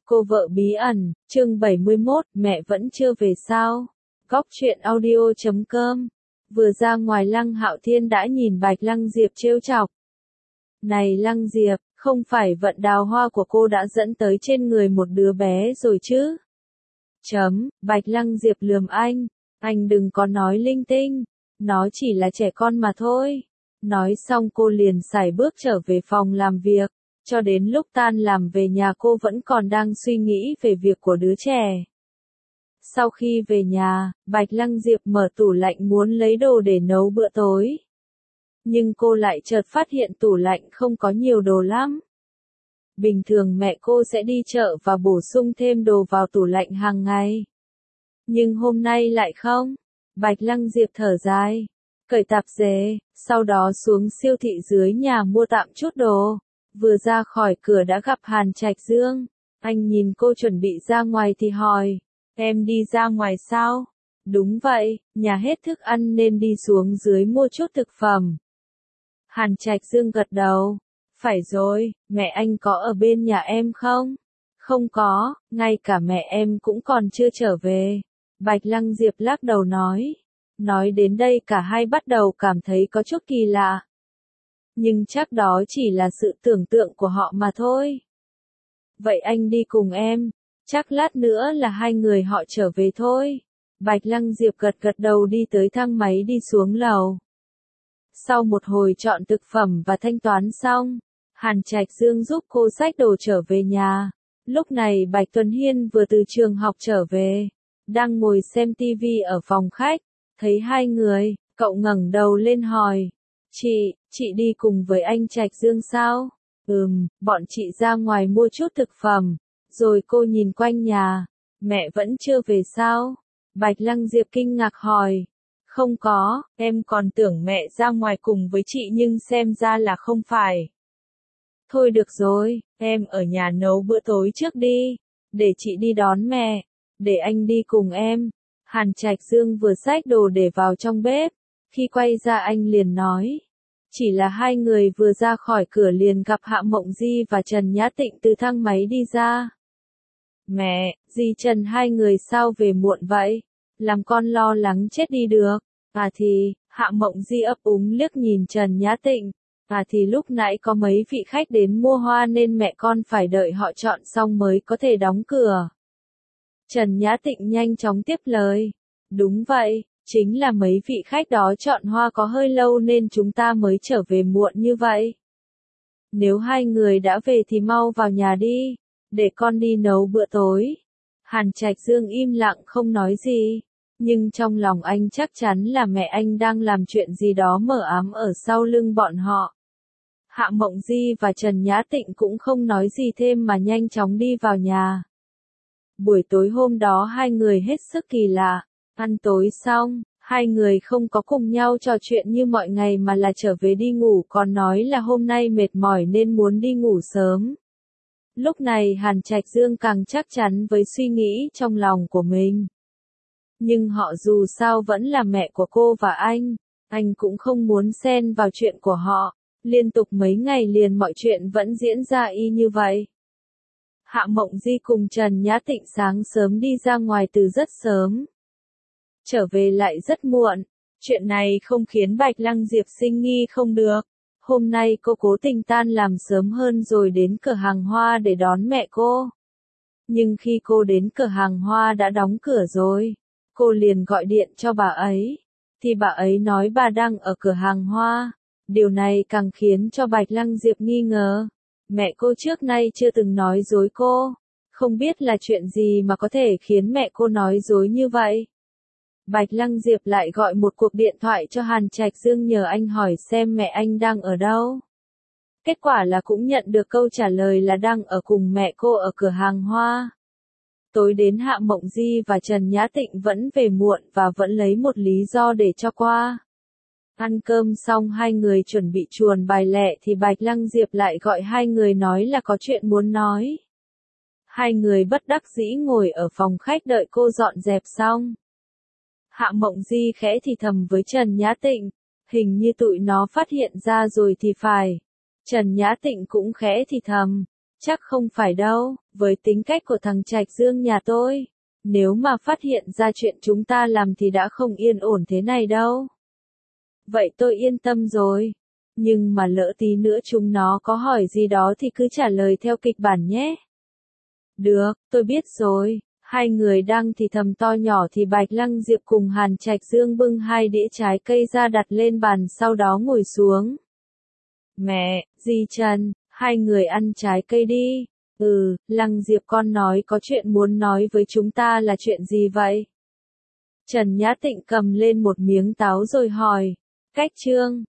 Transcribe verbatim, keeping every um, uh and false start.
Cô vợ bí ẩn, chương bảy mươi mốt, mẹ vẫn chưa về sao? Góc truyện audio chấm com. Vừa ra ngoài Lăng Hạo Thiên đã nhìn Bạch Lăng Diệp trêu chọc. Này Lăng Diệp, không phải vận đào hoa của cô đã dẫn tới trên người một đứa bé rồi chứ? Chấm, Bạch Lăng Diệp lườm anh, anh đừng có nói linh tinh, nó chỉ là trẻ con mà thôi. Nói xong cô liền sải bước trở về phòng làm việc. Cho đến lúc tan làm về nhà cô vẫn còn đang suy nghĩ về việc của đứa trẻ. Sau khi về nhà, Bạch Lăng Diệp mở tủ lạnh muốn lấy đồ để nấu bữa tối. Nhưng cô lại chợt phát hiện tủ lạnh không có nhiều đồ lắm. Bình thường mẹ cô sẽ đi chợ và bổ sung thêm đồ vào tủ lạnh hàng ngày. Nhưng hôm nay lại không. Bạch Lăng Diệp thở dài, cởi tạp dề, sau đó xuống siêu thị dưới nhà mua tạm chút đồ. Vừa ra khỏi cửa đã gặp Hàn Trạch Dương. Anh nhìn cô chuẩn bị ra ngoài thì hỏi, em đi ra ngoài sao? Đúng vậy, nhà hết thức ăn nên đi xuống dưới mua chút thực phẩm. Hàn Trạch Dương gật đầu. Phải rồi, mẹ anh có ở bên nhà em không? Không có, ngay cả mẹ em cũng còn chưa trở về. Bạch Lăng Diệp lắc đầu nói. Nói đến đây cả hai bắt đầu cảm thấy có chút kỳ lạ. Nhưng chắc đó chỉ là sự tưởng tượng của họ mà thôi. Vậy anh đi cùng em, chắc lát nữa là hai người họ trở về thôi. Bạch Lăng Diệp gật gật đầu đi tới thang máy đi xuống lầu. Sau một hồi chọn thực phẩm và thanh toán xong, Hàn Trạch Dương giúp cô xách đồ trở về nhà. Lúc này Bạch Tuấn Hiên vừa từ trường học trở về, đang ngồi xem tivi ở phòng khách, thấy hai người, cậu ngẩng đầu lên hỏi. Chị, chị đi cùng với anh Trạch Dương sao? Ừm, bọn chị ra ngoài mua chút thực phẩm. Rồi cô nhìn quanh nhà. Mẹ vẫn chưa về sao? Bạch Lăng Diệp kinh ngạc hỏi. Không có, em còn tưởng mẹ ra ngoài cùng với chị nhưng xem ra là không phải. Thôi được rồi, em ở nhà nấu bữa tối trước đi. Để chị đi đón mẹ. Để anh đi cùng em. Hàn Trạch Dương vừa xách đồ để vào trong bếp. Khi quay ra anh liền nói. Chỉ là hai người vừa ra khỏi cửa liền gặp Hạ Mộng Di và Trần Nhã Tịnh từ thang máy đi ra. Mẹ, Di Trần hai người sao về muộn vậy? Làm con lo lắng chết đi được. À thì, Hạ Mộng Di ấp úng liếc nhìn Trần Nhã Tịnh. À thì lúc nãy có mấy vị khách đến mua hoa nên mẹ con phải đợi họ chọn xong mới có thể đóng cửa. Trần Nhã Tịnh nhanh chóng tiếp lời. Đúng vậy. Chính là mấy vị khách đó chọn hoa có hơi lâu nên chúng ta mới trở về muộn như vậy. Nếu hai người đã về thì mau vào nhà đi, để con đi nấu bữa tối. Hàn Trạch Dương im lặng không nói gì, nhưng trong lòng anh chắc chắn là mẹ anh đang làm chuyện gì đó mờ ám ở sau lưng bọn họ. Hạ Mộng Di và Trần Nhã Tịnh cũng không nói gì thêm mà nhanh chóng đi vào nhà. Buổi tối hôm đó hai người hết sức kỳ lạ. Ăn tối xong, hai người không có cùng nhau trò chuyện như mọi ngày mà là trở về đi ngủ, còn nói là hôm nay mệt mỏi nên muốn đi ngủ sớm. Lúc này Hàn Trạch Dương càng chắc chắn với suy nghĩ trong lòng của mình. Nhưng họ dù sao vẫn là mẹ của cô và anh, anh cũng không muốn xen vào chuyện của họ. Liên tục mấy ngày liền mọi chuyện vẫn diễn ra y như vậy. Hạ Mộng Di cùng Trần Nhã Tịnh sáng sớm đi ra ngoài từ rất sớm. Trở về lại rất muộn. Chuyện này không khiến Bạch Lăng Diệp sinh nghi không được. Hôm nay cô cố tình tan làm sớm hơn rồi đến cửa hàng hoa để đón mẹ cô. Nhưng khi cô đến cửa hàng hoa đã đóng cửa rồi. Cô liền gọi điện cho bà ấy. Thì bà ấy nói bà đang ở cửa hàng hoa. Điều này càng khiến cho Bạch Lăng Diệp nghi ngờ. Mẹ cô trước nay chưa từng nói dối cô. Không biết là chuyện gì mà có thể khiến mẹ cô nói dối như vậy. Bạch Lăng Diệp lại gọi một cuộc điện thoại cho Hàn Trạch Dương nhờ anh hỏi xem mẹ anh đang ở đâu. Kết quả là cũng nhận được câu trả lời là đang ở cùng mẹ cô ở cửa hàng hoa. Tối đến Hạ Mộng Di và Trần Nhã Tịnh vẫn về muộn và vẫn lấy một lý do để cho qua. Ăn cơm xong hai người chuẩn bị chuồn bài lẹ thì Bạch Lăng Diệp lại gọi hai người nói là có chuyện muốn nói. Hai người bất đắc dĩ ngồi ở phòng khách đợi cô dọn dẹp xong. Hạ Mộng Di khẽ thì thầm với Trần Nhã Tịnh, hình như tụi nó phát hiện ra rồi thì phải. Trần Nhã Tịnh cũng khẽ thì thầm, Chắc không phải đâu, với tính cách của thằng Trạch Dương nhà tôi. Nếu mà phát hiện ra chuyện chúng ta làm thì đã không yên ổn thế này đâu. Vậy tôi yên tâm rồi. Nhưng mà lỡ tí nữa chúng nó có hỏi gì đó thì cứ trả lời theo kịch bản nhé. Được, tôi biết rồi. Hai người đang thì thầm to nhỏ thì Bạch Lăng Diệp cùng Hàn Trạch Dương bưng hai đĩa trái cây ra đặt lên bàn sau đó ngồi xuống. Mẹ, dì Trần, hai người ăn trái cây đi. Ừ, Lăng Diệp con nói có chuyện muốn nói với chúng ta là chuyện gì vậy? Trần Nhã Tịnh cầm lên một miếng táo rồi hỏi. Cách Trương,